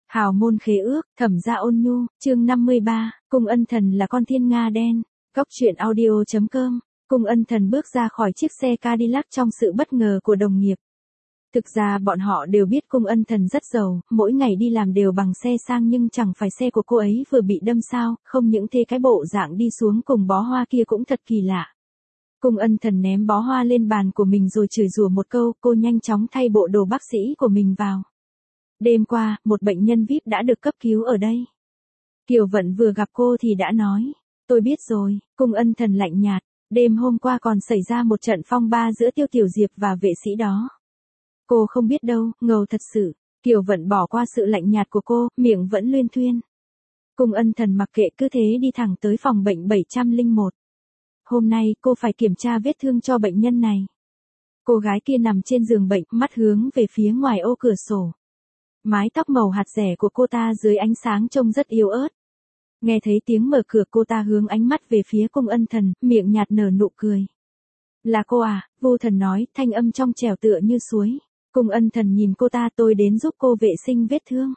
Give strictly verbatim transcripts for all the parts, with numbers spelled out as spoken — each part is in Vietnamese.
Hào môn khế ước, Thẩm gia ôn nhu, chương năm mươi ba, Cung Ân Thần là con thiên nga đen. Góc truyện audio chấm com. Cung Ân Thần bước ra khỏi chiếc xe Cadillac trong sự bất ngờ của đồng nghiệp. Thực ra bọn họ đều biết Cung Ân Thần rất giàu, mỗi ngày đi làm đều bằng xe sang nhưng chẳng phải xe của cô ấy vừa bị đâm sao, không những thế cái bộ dạng đi xuống cùng bó hoa kia cũng thật kỳ lạ. Cung Ân Thần ném bó hoa lên bàn của mình rồi chửi rủa một câu, cô nhanh chóng thay bộ đồ bác sĩ của mình vào. Đêm qua, một bệnh nhân vi ai pi đã được cấp cứu ở đây. Kiều Vận vừa gặp cô thì đã nói, tôi biết rồi. Cung Ân Thần lạnh nhạt, đêm hôm qua còn xảy ra một trận phong ba giữa Tiêu Tiểu Diệp và vệ sĩ đó. Cô không biết đâu, ngầu thật sự. Kiều Vận bỏ qua sự lạnh nhạt của cô, miệng vẫn luyên thuyên. Cung Ân Thần mặc kệ cứ thế đi thẳng tới phòng bệnh bảy không một. Hôm nay cô phải kiểm tra vết thương cho bệnh nhân này. Cô gái kia nằm trên giường bệnh, mắt hướng về phía ngoài ô cửa sổ. Mái tóc màu hạt dẻ của cô ta dưới ánh sáng trông rất yếu ớt. Nghe thấy tiếng mở cửa cô ta hướng ánh mắt về phía Cung Ân Thần, miệng nhạt nở nụ cười. Là cô à, Vu Thần nói, thanh âm trong trẻo tựa như suối. Cung Ân Thần nhìn cô ta, tôi đến giúp cô vệ sinh vết thương.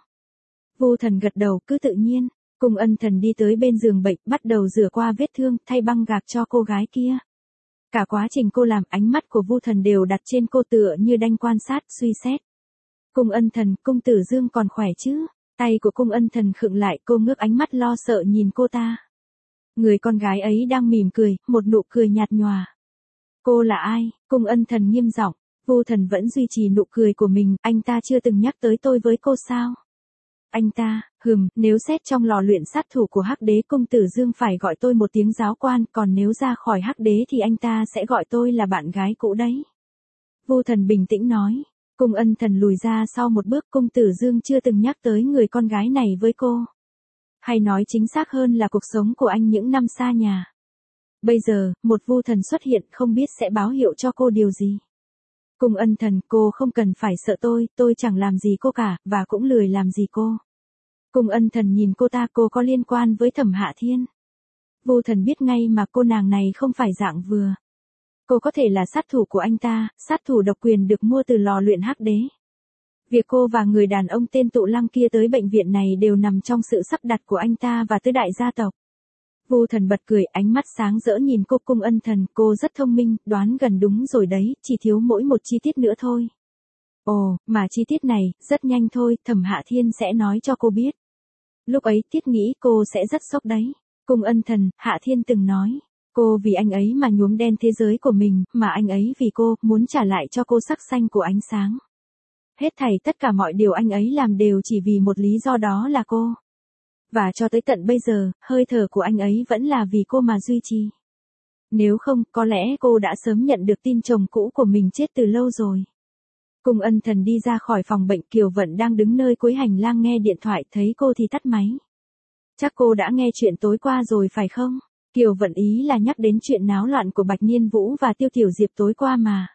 Vu Thần gật đầu, cứ tự nhiên. Cung Ân Thần đi tới bên giường bệnh, bắt đầu rửa qua vết thương, thay băng gạc cho cô gái kia. Cả quá trình cô làm, ánh mắt của Vu Thần đều đặt trên cô tựa như đang quan sát, suy xét. Cung Ân Thần, Cung Tử Dương còn khỏe chứ? Tay của Cung Ân Thần khựng lại, cô ngước ánh mắt lo sợ nhìn cô ta. Người con gái ấy đang mỉm cười, một nụ cười nhạt nhòa. Cô là ai? Cung Ân Thần nghiêm giọng. Vu Thần vẫn duy trì nụ cười của mình, anh ta chưa từng nhắc tới tôi với cô sao? Anh ta, hừm, nếu xét trong lò luyện sát thủ của Hắc Đế, Cung Tử Dương phải gọi tôi một tiếng giáo quan, còn nếu ra khỏi Hắc Đế thì anh ta sẽ gọi tôi là bạn gái cũ đấy. Vu Thần bình tĩnh nói. Cung Ân Thần lùi ra sau một bước, Cung Tử Dương chưa từng nhắc tới người con gái này với cô. Hay nói chính xác hơn là cuộc sống của anh những năm xa nhà. Bây giờ, một Vu Thần xuất hiện không biết sẽ báo hiệu cho cô điều gì. Cung Ân Thần, cô không cần phải sợ tôi, tôi chẳng làm gì cô cả, và cũng lười làm gì cô. Cung Ân Thần nhìn cô ta, cô có liên quan với Thẩm Hạ Thiên. Vu Thần biết ngay mà cô nàng này không phải dạng vừa. Cô có thể là sát thủ của anh ta, sát thủ độc quyền được mua từ lò luyện Hắc Đế. Việc cô và người đàn ông tên Tụ Lăng kia tới bệnh viện này đều nằm trong sự sắp đặt của anh ta và tứ đại gia tộc. Vu Thần bật cười, ánh mắt sáng rỡ nhìn cô. Cung Ân Thần, cô rất thông minh, đoán gần đúng rồi đấy, chỉ thiếu mỗi một chi tiết nữa thôi. Ồ, mà chi tiết này, rất nhanh thôi, Thẩm Hạ Thiên sẽ nói cho cô biết. Lúc ấy Tiết nghĩ cô sẽ rất sốc đấy. Cung Ân Thần, Hạ Thiên từng nói. Cô vì anh ấy mà nhuốm đen thế giới của mình, mà anh ấy vì cô, muốn trả lại cho cô sắc xanh của ánh sáng. Hết thảy tất cả mọi điều anh ấy làm đều chỉ vì một lý do, đó là cô. Và cho tới tận bây giờ, hơi thở của anh ấy vẫn là vì cô mà duy trì. Nếu không, có lẽ cô đã sớm nhận được tin chồng cũ của mình chết từ lâu rồi. Cung Ân Thần đi ra khỏi phòng bệnh, Kiều Vận đang đứng nơi cuối hành lang nghe điện thoại, thấy cô thì tắt máy. Chắc cô đã nghe chuyện tối qua rồi phải không? Kiều Vận ý là nhắc đến chuyện náo loạn của Bạch Niên Vũ và Tiêu Tiểu Diệp tối qua mà.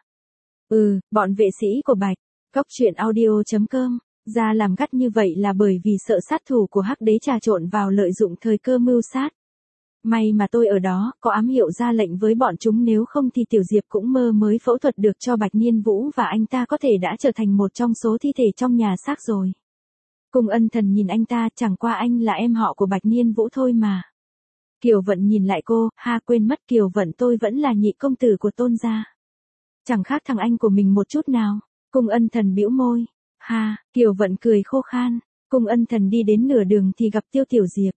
Ừ, bọn vệ sĩ của Bạch. Góc truyện audio chấm com. Ra làm gắt như vậy là bởi vì sợ sát thủ của Hắc Đế trà trộn vào lợi dụng thời cơ mưu sát. May mà tôi ở đó, có ám hiệu ra lệnh với bọn chúng, nếu không thì Tiểu Diệp cũng mơ mới phẫu thuật được cho Bạch Niên Vũ và anh ta có thể đã trở thành một trong số thi thể trong nhà xác rồi. Cung Ân Thần nhìn anh ta, chẳng qua anh là em họ của Bạch Niên Vũ thôi mà. Kiều Vận nhìn lại cô, ha, quên mất, Kiều Vận tôi vẫn là nhị công tử của Tôn gia. Chẳng khác thằng anh của mình một chút nào. Cung Ân Thần bĩu môi. Ha, Kiều Vận cười khô khan. Cung Ân Thần đi đến nửa đường thì gặp Tiêu Tiểu Diệp.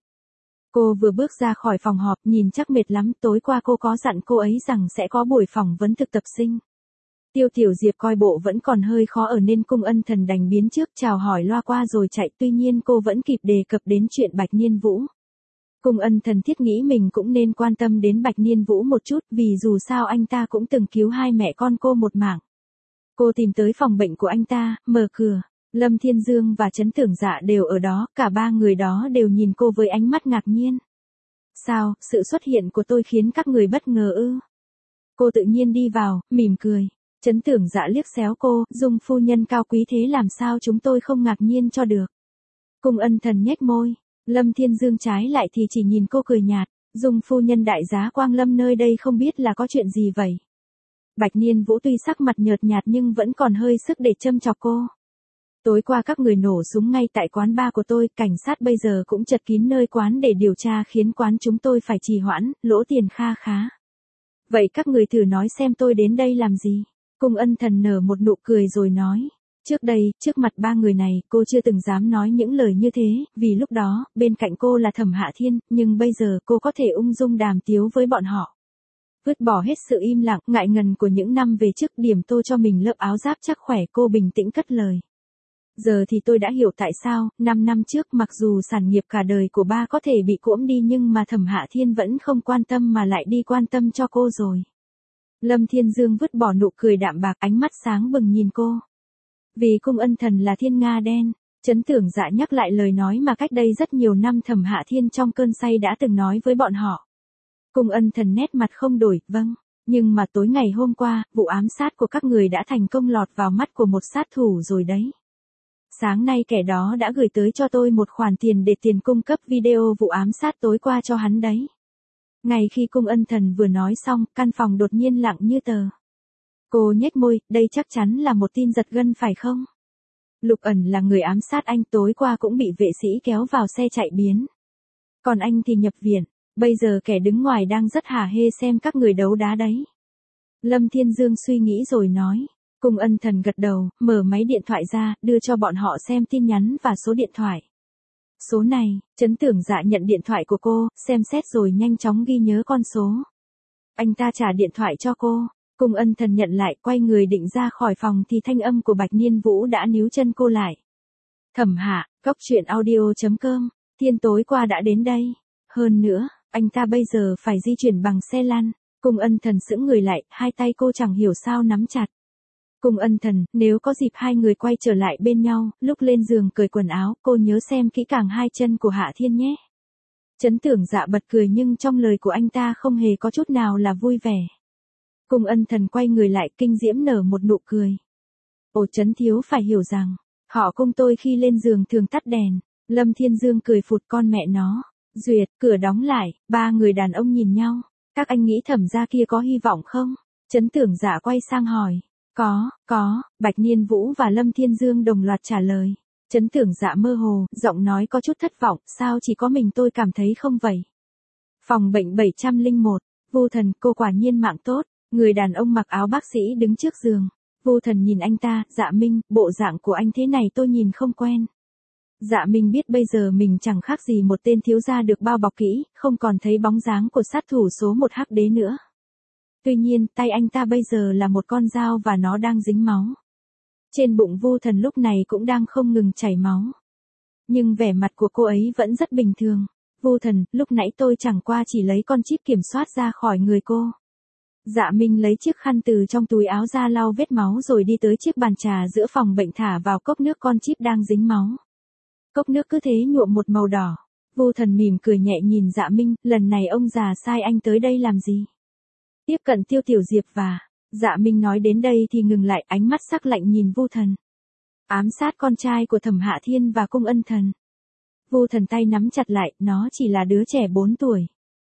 Cô vừa bước ra khỏi phòng họp, nhìn chắc mệt lắm, tối qua cô có dặn cô ấy rằng sẽ có buổi phỏng vấn thực tập sinh. Tiêu Tiểu Diệp coi bộ vẫn còn hơi khó ở nên Cung Ân Thần đành biến trước chào hỏi loa qua rồi chạy, tuy nhiên cô vẫn kịp đề cập đến chuyện Bạch Niên Vũ. Cung Ân Thần thiết nghĩ mình cũng nên quan tâm đến Bạch Niên Vũ một chút, vì dù sao anh ta cũng từng cứu hai mẹ con cô một mạng. Cô tìm tới phòng bệnh của anh ta, mở cửa. Lâm Thiên Dương và Trấn Tưởng Dạ đều ở đó, cả ba người đó đều nhìn cô với ánh mắt ngạc nhiên. Sao, sự xuất hiện của tôi khiến các người bất ngờ ư? Cô tự nhiên đi vào, mỉm cười. Trấn Tưởng Dạ liếc xéo cô, Dung phu nhân cao quý thế làm sao chúng tôi không ngạc nhiên cho được. Cung Ân Thần nhếch môi. Lâm Thiên Dương trái lại thì chỉ nhìn cô cười nhạt. Dung phu nhân đại giá Quang Lâm nơi đây không biết là có chuyện gì vậy? Bạch Niên Vũ tuy sắc mặt nhợt nhạt nhưng vẫn còn hơi sức để châm chọc cô. Tối qua các người nổ súng ngay tại quán bar của tôi, cảnh sát bây giờ cũng chật kín nơi quán để điều tra khiến quán chúng tôi phải trì hoãn, lỗ tiền kha khá. Vậy các người thử nói xem tôi đến đây làm gì? Cung Ân Thần nở một nụ cười rồi nói. Trước đây, trước mặt ba người này, cô chưa từng dám nói những lời như thế, vì lúc đó, bên cạnh cô là Thẩm Hạ Thiên, nhưng bây giờ cô có thể ung dung đàm tiếu với bọn họ. Vứt bỏ hết sự im lặng, ngại ngần của những năm về trước, điểm tô cho mình lớp áo giáp chắc khỏe, cô bình tĩnh cất lời. Giờ thì tôi đã hiểu tại sao, năm năm trước mặc dù sản nghiệp cả đời của ba có thể bị cỗm đi nhưng mà Thẩm Hạ Thiên vẫn không quan tâm mà lại đi quan tâm cho cô rồi. Lâm Thiên Dương vứt bỏ nụ cười đạm bạc, ánh mắt sáng bừng nhìn cô. Vì Cung Ân Thần là thiên nga đen, Trấn Tưởng Dạ nhắc lại lời nói mà cách đây rất nhiều năm Thẩm Hạ Thiên trong cơn say đã từng nói với bọn họ. Cung Ân Thần nét mặt không đổi, vâng, nhưng mà tối ngày hôm qua, vụ ám sát của các người đã thành công lọt vào mắt của một sát thủ rồi đấy. Sáng nay kẻ đó đã gửi tới cho tôi một khoản tiền để tiền cung cấp video vụ ám sát tối qua cho hắn đấy. Ngay khi Cung Ân Thần vừa nói xong, căn phòng đột nhiên lặng như tờ. Cô nhếch môi, đây chắc chắn là một tin giật gân phải không? Lục Ẩn là người ám sát anh, tối qua cũng bị vệ sĩ kéo vào xe chạy biến. Còn anh thì nhập viện, bây giờ kẻ đứng ngoài đang rất hả hê xem các người đấu đá đấy. Lâm Thiên Dương suy nghĩ rồi nói. Cung Ân Thần gật đầu, mở máy điện thoại ra, đưa cho bọn họ xem tin nhắn và số điện thoại. Số này, Trấn Tưởng Dạ nhận điện thoại của cô, xem xét rồi nhanh chóng ghi nhớ con số. Anh ta trả điện thoại cho cô, Cung Ân Thần nhận lại, quay người định ra khỏi phòng thì thanh âm của Bạch Niên Vũ đã níu chân cô lại. Thẩm Hạ, cốc truyện audio chấm com, Thiên tối qua đã đến đây. Hơn nữa, anh ta bây giờ phải di chuyển bằng xe lăn. Cung Ân Thần sững người lại, hai tay cô chẳng hiểu sao nắm chặt. Cung Ân Thần, nếu có dịp hai người quay trở lại bên nhau, lúc lên giường cởi quần áo, cô nhớ xem kỹ càng hai chân của Hạ Thiên nhé. Trấn Tưởng Dạ bật cười nhưng trong lời của anh ta không hề có chút nào là vui vẻ. Cung Ân Thần quay người lại, kinh diễm nở một nụ cười. Ồ, Trấn thiếu phải hiểu rằng, họ Cung tôi khi lên giường thường tắt đèn. Lâm Thiên Dương cười phụt, con mẹ nó. Duyệt, cửa đóng lại, ba người đàn ông nhìn nhau. Các anh nghĩ Thẩm gia kia có hy vọng không? Trấn Tưởng Dạ quay sang hỏi. Có, có, Bạch Niên Vũ và Lâm Thiên Dương đồng loạt trả lời. Trấn Tưởng Dạ mơ hồ, giọng nói có chút thất vọng, sao chỉ có mình tôi cảm thấy không vậy? Phòng bệnh bảy trăm lẻ một, Vu Thần, cô quả nhiên mạng tốt. Người đàn ông mặc áo bác sĩ đứng trước giường. Vu Thần nhìn anh ta, Dạ Minh, bộ dạng của anh thế này tôi nhìn không quen. Dạ Minh biết bây giờ mình chẳng khác gì một tên thiếu gia được bao bọc kỹ, không còn thấy bóng dáng của sát thủ số một Hắc Đế nữa. Tuy nhiên, tay anh ta bây giờ là một con dao và nó đang dính máu. Trên bụng Vu Thần lúc này cũng đang không ngừng chảy máu. Nhưng vẻ mặt của cô ấy vẫn rất bình thường. Vu Thần, lúc nãy tôi chẳng qua chỉ lấy con chip kiểm soát ra khỏi người cô. Dạ Minh lấy chiếc khăn từ trong túi áo ra lau vết máu rồi đi tới chiếc bàn trà giữa phòng bệnh, thả vào cốc nước con chip đang dính máu. Cốc nước cứ thế nhuộm một màu đỏ. Vu Thần mỉm cười nhẹ nhìn Dạ Minh, lần này ông già sai anh tới đây làm gì? Tiếp cận Tiêu Tiểu Diệp và... Dạ Minh nói đến đây thì ngừng lại, ánh mắt sắc lạnh nhìn Vu Thần. Ám sát con trai của Thẩm Hạ Thiên và Cung Ân Thần. Vu Thần tay nắm chặt lại, nó chỉ là đứa trẻ bốn tuổi.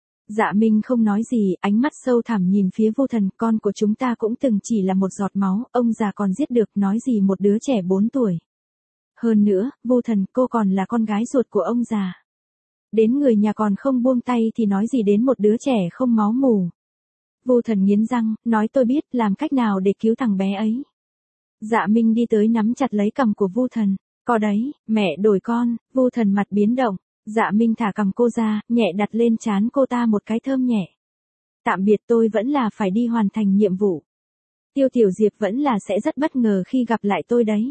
Dạ Minh không nói gì, ánh mắt sâu thẳm nhìn phía Vu Thần, con của chúng ta cũng từng chỉ là một giọt máu, ông già còn giết được, nói gì một đứa trẻ bốn tuổi. Hơn nữa, Vu Thần, cô còn là con gái ruột của ông già. Đến người nhà còn không buông tay thì nói gì đến một đứa trẻ không máu mủ. Vu Thần nghiến răng, nói tôi biết làm cách nào để cứu thằng bé ấy. Dạ Minh đi tới nắm chặt lấy cằm của Vu Thần, có đấy, mẹ đổi con. Vu Thần mặt biến động, Dạ Minh thả cằm cô ra, nhẹ đặt lên trán cô ta một cái thơm nhẹ. Tạm biệt, tôi vẫn là phải đi hoàn thành nhiệm vụ. Tiêu Tiểu Diệp vẫn là sẽ rất bất ngờ khi gặp lại tôi đấy.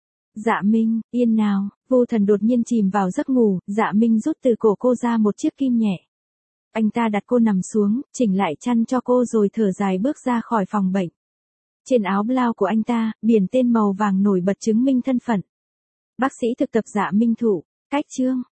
Dạ Minh, yên nào. Vu Thần đột nhiên chìm vào giấc ngủ, Dạ Minh rút từ cổ cô ra một chiếc kim nhẹ. Anh ta đặt cô nằm xuống, chỉnh lại chăn cho cô rồi thở dài bước ra khỏi phòng bệnh. Trên áo blau của anh ta, biển tên màu vàng nổi bật chứng minh thân phận. Bác sĩ thực tập Dạ Minh Thụ, cách chương.